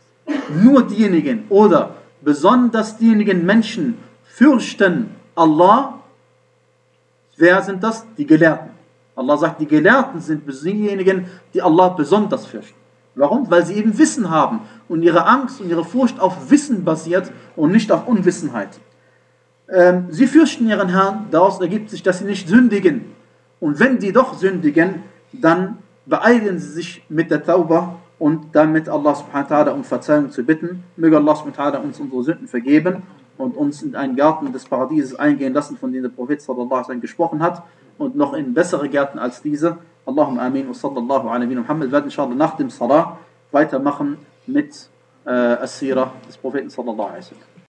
Nur diejenigen oder besonders diejenigen Menschen fürchten Allah. Wer sind das? Die Gelehrten. Allah sagt, die Gelehrten sind diejenigen, die Allah besonders fürchten. Warum? Weil sie eben Wissen haben und ihre Angst und ihre Furcht auf Wissen basiert und nicht auf Unwissenheit. Ähm, sie fürchten ihren Herrn, daraus ergibt sich, dass sie nicht sündigen. Und wenn sie doch sündigen, dann beeilen sie sich mit der Tauba und damit Allah subhanahu wa ta'ala um Verzeihung zu bitten. Möge Allah subhanahu wa ta'ala uns unsere Sünden vergeben und uns in einen Garten des Paradieses eingehen lassen, von dem der Prophet sallallahu alaihi wasallam gesprochen hat, und noch in bessere Gärten als diese. Allahumma amin wa sallallahu alaihi wa Muhammad. Wir werden inshallah nach dem Salah weitermachen mit äh, As-Sirah des Propheten sallallahu alaihi wasallam.